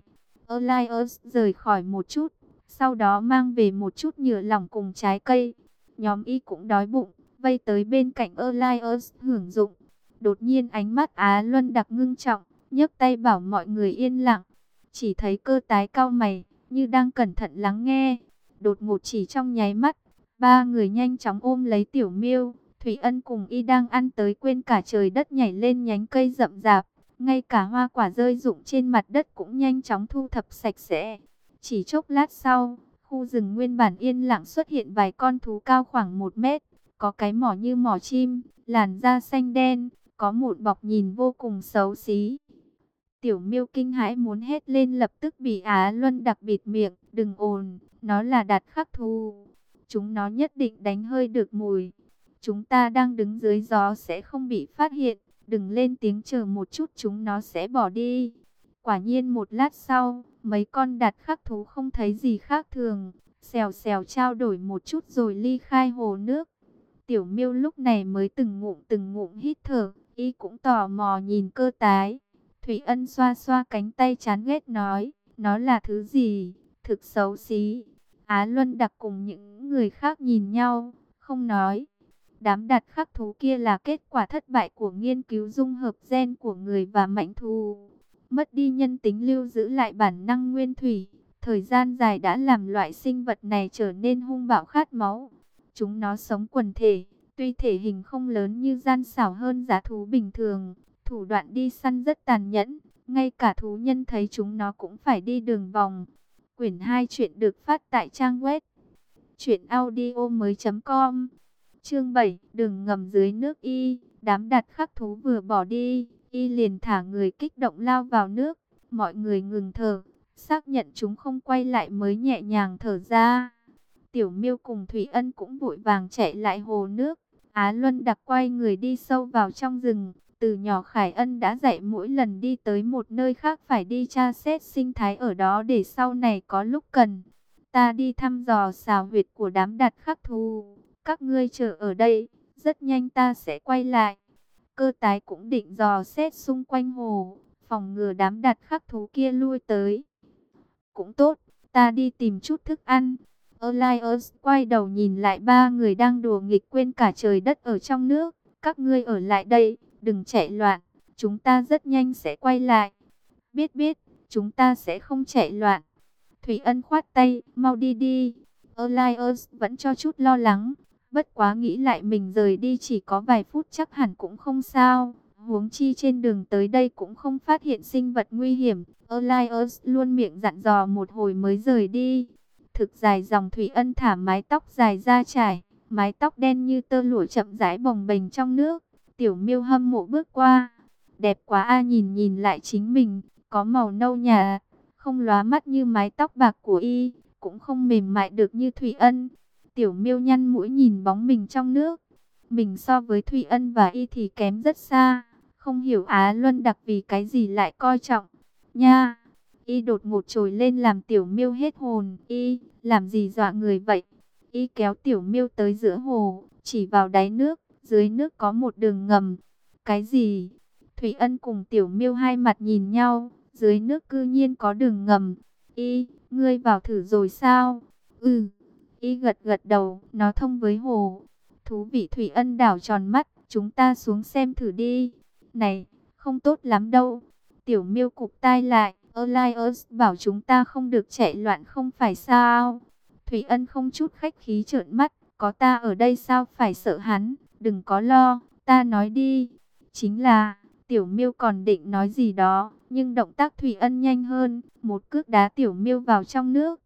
Elias rời khỏi một chút, sau đó mang về một chút nhựa lỏng cùng trái cây. Nhóm Y cũng đói bụng, vây tới bên cạnh Elias hưởng dụng. Đột nhiên ánh mắt Á Luân Đặc ngưng trọng, nhấc tay bảo mọi người yên lặng. Chỉ thấy Cơ Tái cau mày, như đang cẩn thận lắng nghe. Đột ngột chỉ trong nháy mắt, ba người nhanh chóng ôm lấy Tiểu Miêu. Thủy Ân cùng Y đang ăn tới quên cả trời đất nhảy lên nhánh cây rậm rạp. Ngay cả hoa quả rơi rụng trên mặt đất cũng nhanh chóng thu thập sạch sẽ. Chỉ chốc lát sau, khu rừng nguyên bản yên lặng xuất hiện vài con thú cao khoảng một mét. Có cái mỏ như mỏ chim, làn da xanh đen, có một bọc nhìn vô cùng xấu xí. Tiểu Miêu kinh hãi muốn hét lên, lập tức bị Á Luân Đặc bịt miệng. Đừng ồn, nó là đạt khắc thú. Chúng nó nhất định đánh hơi được mùi. Chúng ta đang đứng dưới gió sẽ không bị phát hiện. Đừng lên tiếng, chờ một chút chúng nó sẽ bỏ đi. Quả nhiên một lát sau, mấy con đạt khắc thú không thấy gì khác thường. Xèo xèo trao đổi một chút rồi ly khai hồ nước. Tiểu Miêu lúc này mới từng ngụm từng ngụm hít thở. Y cũng tò mò nhìn Cơ Tái. Thủy Ân xoa xoa cánh tay chán ghét nói, nó là thứ gì, thực xấu xí. Á Luân Đặc cùng những người khác nhìn nhau, không nói. Đám đạt khắc thú kia là kết quả thất bại của nghiên cứu dung hợp gen của người và mãnh thú. Mất đi nhân tính, lưu giữ lại bản năng nguyên thủy. Thời gian dài đã làm loại sinh vật này trở nên hung bạo khát máu. Chúng nó sống quần thể, tuy thể hình không lớn như gian xảo hơn dã thú bình thường. Thủ đoạn đi săn rất tàn nhẫn, ngay cả thú nhân thấy chúng nó cũng phải đi đường vòng. Quyển hai chuyện được phát tại trang web truyện audio mới chấm com. Chương bảy, đường ngầm dưới nước. Y, đám đạt khắc thú vừa bỏ đi, Y liền thả người kích động lao vào nước. Mọi người ngừng thở, xác nhận chúng không quay lại mới nhẹ nhàng thở ra. Tiểu Miêu cùng Thủy Ân cũng vội vàng chạy lại hồ nước. Á Luân Đặc quay người đi sâu vào trong rừng. Từ nhỏ Khải Ân đã dạy mỗi lần đi tới một nơi khác phải đi tra xét sinh thái ở đó để sau này có lúc cần. Ta đi thăm dò xào huyệt của đám đạt khắc thú. Các ngươi chờ ở đây, rất nhanh ta sẽ quay lại. Cơ Tái cũng định dò xét xung quanh hồ, phòng ngừa đám đạt khắc thú kia lui tới. Cũng tốt, ta đi tìm chút thức ăn. Elias quay đầu nhìn lại ba người đang đùa nghịch quên cả trời đất ở trong nước. Các ngươi ở lại đây, đừng chạy loạn, chúng ta rất nhanh sẽ quay lại. Biết biết, chúng ta sẽ không chạy loạn. Thủy Ân khoát tay, mau đi đi. Elias vẫn cho chút lo lắng, bất quá nghĩ lại mình rời đi chỉ có vài phút chắc hẳn cũng không sao. Huống chi trên đường tới đây cũng không phát hiện sinh vật nguy hiểm. Elias luôn miệng dặn dò một hồi mới rời đi. Thực dài dòng Thủy Ân thả mái tóc dài ra trải, mái tóc đen như tơ lụa chậm rãi bồng bềnh trong nước. Tiểu Miêu hâm mộ bước qua. Đẹp quá a, nhìn nhìn lại chính mình, có màu nâu nhà, không lóa mắt như mái tóc bạc của y, cũng không mềm mại được như Thủy Ân. Tiểu Miêu nhăn mũi nhìn bóng mình trong nước. Mình so với Thủy Ân và y thì kém rất xa. Không hiểu Á Luân Đặc vì cái gì lại coi trọng. Nha! Y đột ngột trồi lên làm Tiểu Miêu hết hồn. Y, làm gì dọa người vậy? Y kéo Tiểu Miêu tới giữa hồ, chỉ vào đáy nước. Dưới nước có một đường ngầm. Cái gì? Thủy Ân cùng Tiểu Miêu hai mặt nhìn nhau. Dưới nước cư nhiên có đường ngầm. Y, ngươi vào thử rồi sao? Ừ. Y gật gật đầu, nó thông với hồ. Thú vị. Thủy Ân đảo tròn mắt. Chúng ta xuống xem thử đi. Này, không tốt lắm đâu. Tiểu Miêu cụp tai lại. Elias bảo chúng ta không được chạy loạn không phải sao? Thủy Ân không chút khách khí trợn mắt. Có ta ở đây sao phải sợ hắn? Đừng có lo, ta nói đi. Chính là, Tiểu Miêu còn định nói gì đó, nhưng động tác Thủy Ân nhanh hơn, một cước đá Tiểu Miêu vào trong nước.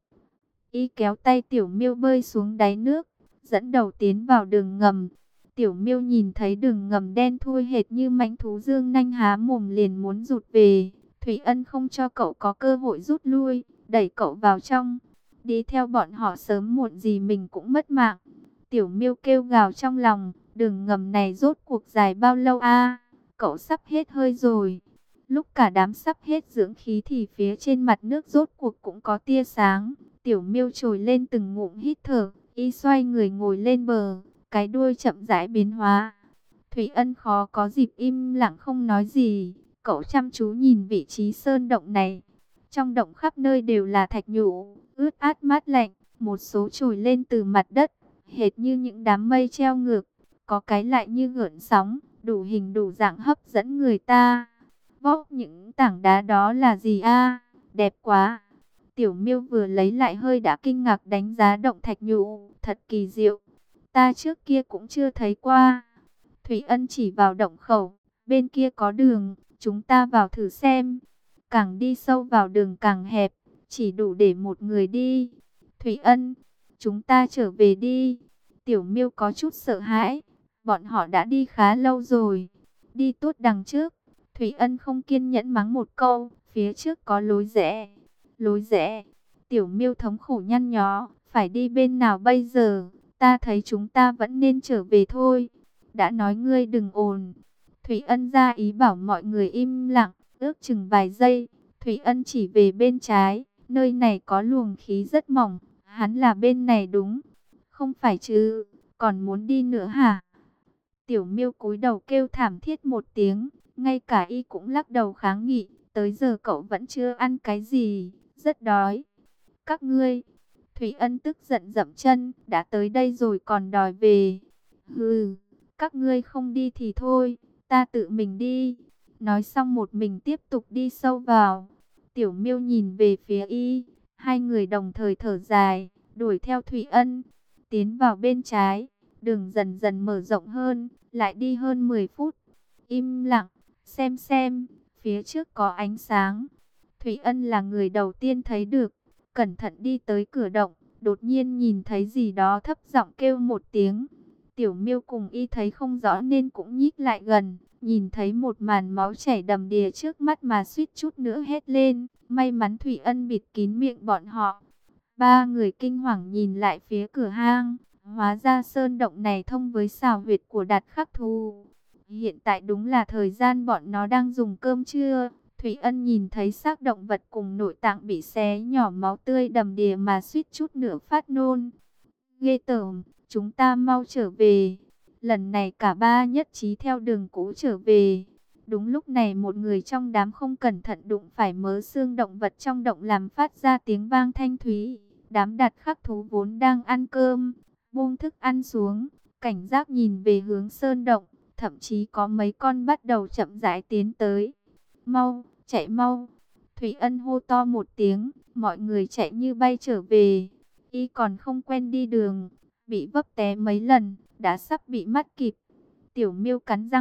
Y kéo tay Tiểu Miêu bơi xuống đáy nước, dẫn đầu tiến vào đường ngầm. Tiểu Miêu nhìn thấy đường ngầm đen thui hệt như mãnh thú dương nanh há mồm liền muốn rụt về. Thủy Ân không cho cậu có cơ hội rút lui, đẩy cậu vào trong. Đi theo bọn họ sớm muộn gì mình cũng mất mạng. Tiểu Miêu kêu gào trong lòng, đường ngầm này rốt cuộc dài bao lâu a? Cậu sắp hết hơi rồi. Lúc cả đám sắp hết dưỡng khí thì phía trên mặt nước rốt cuộc cũng có tia sáng. Tiểu Miêu trồi lên từng ngụm hít thở, y xoay người ngồi lên bờ, cái đuôi chậm rãi biến hóa. Thủy Ân khó có dịp im lặng không nói gì, cậu chăm chú nhìn vị trí sơn động này. Trong động khắp nơi đều là thạch nhũ, ướt át mát lạnh, một số trồi lên từ mặt đất, hệt như những đám mây treo ngược, có cái lại như gợn sóng, đủ hình đủ dạng hấp dẫn người ta. Vóc những tảng đá đó là gì a? Đẹp quá. Tiểu Miêu vừa lấy lại hơi đã kinh ngạc đánh giá động thạch nhũ, thật kỳ diệu. Ta trước kia cũng chưa thấy qua. Thủy Ân chỉ vào động khẩu, bên kia có đường, chúng ta vào thử xem. Càng đi sâu vào đường càng hẹp, chỉ đủ để một người đi. Thủy Ân, chúng ta trở về đi. Tiểu Miêu có chút sợ hãi, bọn họ đã đi khá lâu rồi. Đi tốt đằng trước. Thủy Ân không kiên nhẫn mắng một câu, phía trước có lối rẽ. Lối rẽ. Tiểu Miêu thống khổ nhăn nhó, phải đi bên nào bây giờ? Ta thấy chúng ta vẫn nên trở về thôi. Đã nói ngươi đừng ồn. Thủy Ân ra ý bảo mọi người im lặng, ước chừng vài giây. Thủy Ân chỉ về bên trái, nơi này có luồng khí rất mỏng. Hắn là bên này đúng. Không phải chứ, còn muốn đi nữa hả? Tiểu Miêu cúi đầu kêu thảm thiết một tiếng, ngay cả y cũng lắc đầu kháng nghị. Tới giờ cậu vẫn chưa ăn cái gì, rất đói. Các ngươi, Thủy Ân tức giận dậm chân, đã tới đây rồi còn đòi về. Hừ, các ngươi không đi thì thôi, ta tự mình đi. Nói xong một mình tiếp tục đi sâu vào. Tiểu Miêu nhìn về phía y, hai người đồng thời thở dài, đuổi theo Thủy Ân, tiến vào bên trái. Đường dần dần mở rộng hơn, lại đi hơn mười phút. Im lặng, xem xem, phía trước có ánh sáng. Thủy Ân là người đầu tiên thấy được, cẩn thận đi tới cửa động, đột nhiên nhìn thấy gì đó thấp giọng kêu một tiếng. Tiểu Miêu cùng y thấy không rõ nên cũng nhích lại gần, nhìn thấy một màn máu chảy đầm đìa trước mắt mà suýt chút nữa hét lên. May mắn Thủy Ân bịt kín miệng bọn họ. Ba người kinh hoàng nhìn lại phía cửa hang, hóa ra sơn động này thông với xào huyệt của Đạt Khắc Thù. Hiện tại đúng là thời gian bọn nó đang dùng cơm trưa. Thủy Ân nhìn thấy xác động vật cùng nội tạng bị xé nhỏ máu tươi đầm đìa mà suýt chút nữa phát nôn. Ghê tởm, chúng ta mau trở về. Lần này cả ba nhất trí theo đường cũ trở về. Đúng lúc này một người trong đám không cẩn thận đụng phải mớ xương động vật trong động làm phát ra tiếng vang thanh thúy. Đám Đạt Khắc Thú vốn đang ăn cơm, buông thức ăn xuống, cảnh giác nhìn về hướng sơn động. Thậm chí có mấy con bắt đầu chậm rãi tiến tới. Mau, chạy mau. Thủy Ân hô to một tiếng, mọi người chạy như bay trở về. Y còn không quen đi đường, bị vấp té mấy lần, đã sắp bị bắt kịp. Tiểu Miêu cắn răng,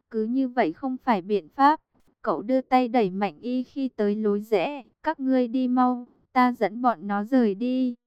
Cứ như vậy không phải biện pháp. Cậu đưa tay đẩy mạnh y khi tới lối rẽ. Các ngươi đi mau, ta dẫn bọn nó rời đi.